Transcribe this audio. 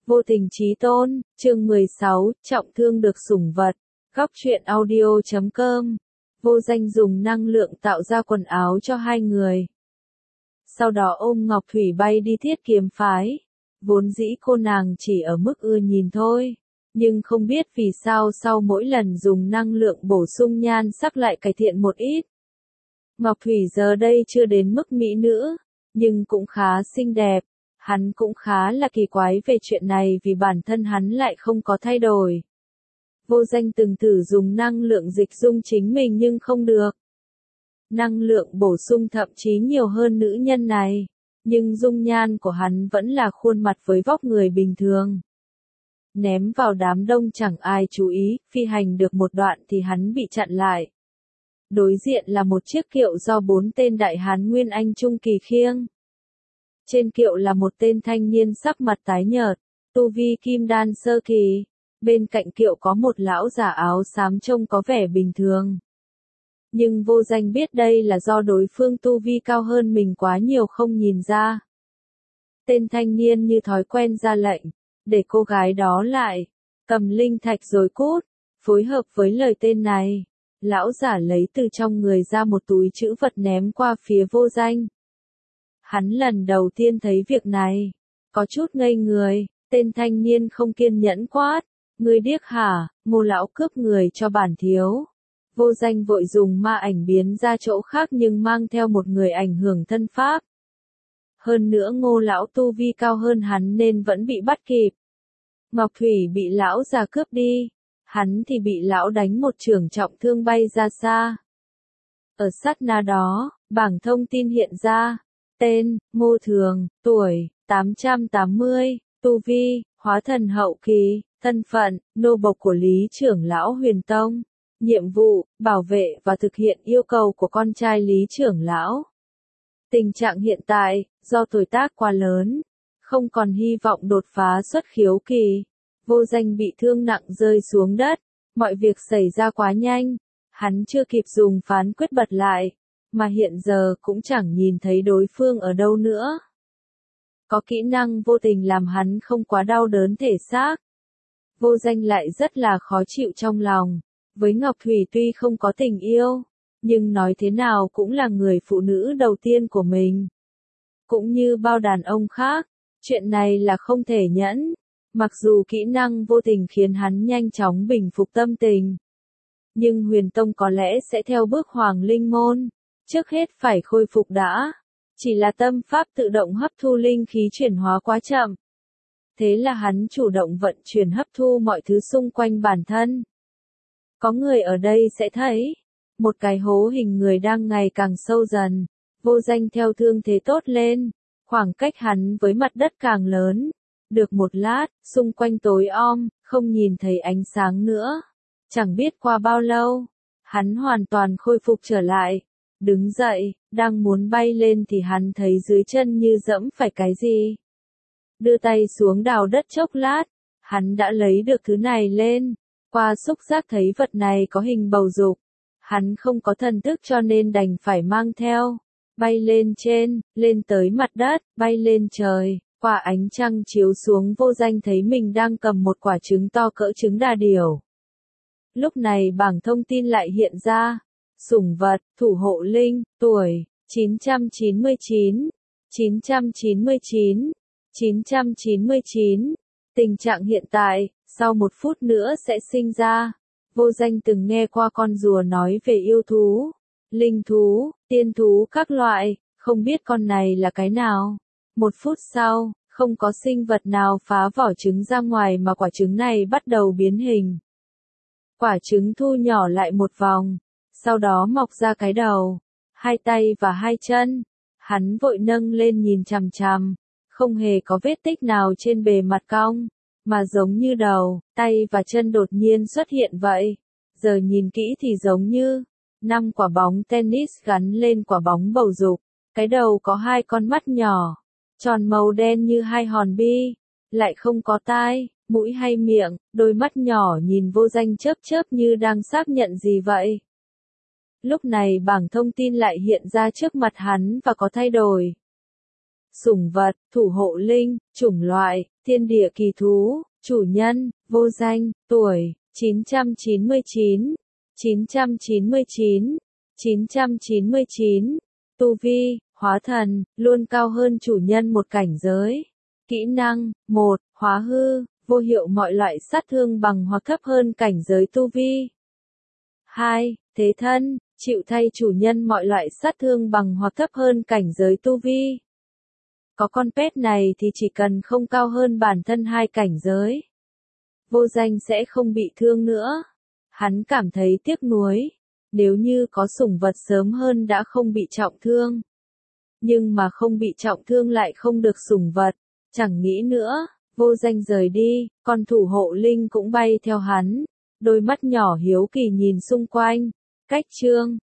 Vô tình chí tôn, chương 16, trọng thương được sủng vật. Góc truyện audio.com. Vô Danh dùng năng lượng tạo ra quần áo cho hai người. Sau đó ôm Ngọc Thủy bay đi Thiết Kiếm phái. Vốn dĩ cô nàng chỉ ở mức ưa nhìn thôi. Nhưng không biết vì sao sau mỗi lần dùng năng lượng bổ sung nhan sắc lại cải thiện một ít. Ngọc Thủy giờ đây chưa đến mức mỹ nữ, nhưng cũng khá xinh đẹp. Hắn cũng khá là kỳ quái về chuyện này vì bản thân hắn lại không có thay đổi. Vô Danh từng thử dùng năng lượng dịch dung chính mình nhưng không được. Năng lượng bổ sung thậm chí nhiều hơn nữ nhân này, nhưng dung nhan của hắn vẫn là khuôn mặt với vóc người bình thường. Ném vào đám đông chẳng ai chú ý, phi hành được một đoạn thì hắn bị chặn lại. Đối diện là một chiếc kiệu do 4 tên đại hán Nguyên Anh Trung Kỳ khiêng. Trên kiệu là một tên thanh niên sắc mặt tái nhợt, tu vi kim đan sơ kỳ. Bên cạnh kiệu có một lão già áo xám trông có vẻ bình thường. Nhưng Vô Danh biết đây là do đối phương tu vi cao hơn mình quá nhiều không nhìn ra. Tên thanh niên như thói quen ra lệnh, để cô gái đó lại, cầm linh thạch rồi cút. Phối hợp với lời tên này, lão giả lấy từ trong người ra một túi trữ vật ném qua phía Vô Danh. Hắn lần đầu tiên thấy việc này, có chút ngây người, tên thanh niên không kiên nhẫn quát, ngươi điếc hả, Ngô lão cướp người cho bản thiếu. Vô Danh vội dùng ma ảnh biến ra chỗ khác nhưng mang theo một người ảnh hưởng thân pháp. Hơn nữa Ngô lão tu vi cao hơn hắn nên vẫn bị bắt kịp. Ngọc Thủy bị lão già cướp đi, hắn thì bị lão đánh một chưởng trọng thương bay ra xa. Ở sát na đó, bảng thông tin hiện ra. Tên, Ngô Thường, tuổi, 880, tu vi, hóa thần hậu kỳ, thân phận, nô bộc của Lý trưởng lão Huyền Tông, nhiệm vụ, bảo vệ và thực hiện yêu cầu của con trai Lý trưởng lão. Tình trạng hiện tại, do tuổi tác quá lớn, không còn hy vọng đột phá xuất khiếu kỳ. Vô Danh bị thương nặng rơi xuống đất, mọi việc xảy ra quá nhanh, hắn chưa kịp dùng phán quyết bật lại. Mà hiện giờ cũng chẳng nhìn thấy đối phương ở đâu nữa. Có kỹ năng vô tình làm hắn không quá đau đớn thể xác. Vô Danh lại rất là khó chịu trong lòng. Với Ngọc Thủy tuy không có tình yêu, nhưng nói thế nào cũng là người phụ nữ đầu tiên của mình. Cũng như bao đàn ông khác, chuyện này là không thể nhẫn. Mặc dù kỹ năng vô tình khiến hắn nhanh chóng bình phục tâm tình. Nhưng Huyền Tông có lẽ sẽ theo bước Hoàng Linh Môn. Trước hết phải khôi phục đã. Chỉ là tâm pháp tự động hấp thu linh khí chuyển hóa quá chậm. Thế là hắn chủ động vận chuyển hấp thu mọi thứ xung quanh bản thân. Có người ở đây sẽ thấy. Một cái hố hình người đang ngày càng sâu dần. Vô Danh theo thương thế tốt lên. Khoảng cách hắn với mặt đất càng lớn. Được một lát, xung quanh tối om, không nhìn thấy ánh sáng nữa. Chẳng biết qua bao lâu, hắn hoàn toàn khôi phục trở lại. Đứng dậy, đang muốn bay lên thì hắn thấy dưới chân như dẫm phải cái gì. Đưa tay xuống đào đất chốc lát, hắn đã lấy được thứ này lên. Qua xúc giác thấy vật này có hình bầu dục. Hắn không có thần thức cho nên đành phải mang theo. Bay lên trên, lên tới mặt đất, bay lên trời. Qua ánh trăng chiếu xuống Vô Danh thấy mình đang cầm một quả trứng to cỡ trứng đà điểu. Lúc này bảng thông tin lại hiện ra. Sủng vật, thủ hộ linh, tuổi, 999, 999, 999. Tình trạng hiện tại, sau 1 phút nữa sẽ sinh ra. Vô Danh từng nghe qua con rùa nói về yêu thú, linh thú, tiên thú các loại, không biết con này là cái nào. 1 phút sau, không có sinh vật nào phá vỏ trứng ra ngoài mà quả trứng này bắt đầu biến hình. Quả trứng thu nhỏ lại một vòng. Sau đó mọc ra cái đầu, 2 tay và 2 chân. Hắn vội nâng lên nhìn chằm chằm, không hề có vết tích nào trên bề mặt cong, mà giống như đầu, tay và chân đột nhiên xuất hiện vậy. Giờ nhìn kỹ thì giống như 5 quả bóng tennis gắn lên quả bóng bầu dục. Cái đầu có 2 con mắt nhỏ, tròn màu đen như 2 hòn bi, lại không có tai, mũi hay miệng, đôi mắt nhỏ nhìn Vô Danh chớp chớp như đang xác nhận gì vậy. Lúc này bảng thông tin lại hiện ra trước mặt hắn và có thay đổi. Sủng vật, thủ hộ linh, chủng loại, thiên địa kỳ thú, chủ nhân, vô danh, tuổi, 999, 999, 999, tu vi, hóa thần, luôn cao hơn chủ nhân một cảnh giới. Kỹ năng, 1, hóa hư, vô hiệu mọi loại sát thương bằng hoặc thấp hơn cảnh giới tu vi. 2, thế thân, chịu thay chủ nhân mọi loại sát thương bằng hoặc thấp hơn cảnh giới tu vi. Có con pet này thì chỉ cần không cao hơn bản thân 2 cảnh giới, vô danh sẽ không bị thương nữa. Hắn cảm thấy tiếc nuối, nếu như có sủng vật sớm hơn đã không bị trọng thương. Nhưng mà không bị trọng thương lại không được sủng vật, chẳng nghĩ nữa, vô danh rời đi, con thủ hộ linh cũng bay theo hắn, đôi mắt nhỏ hiếu kỳ nhìn xung quanh. Cách chương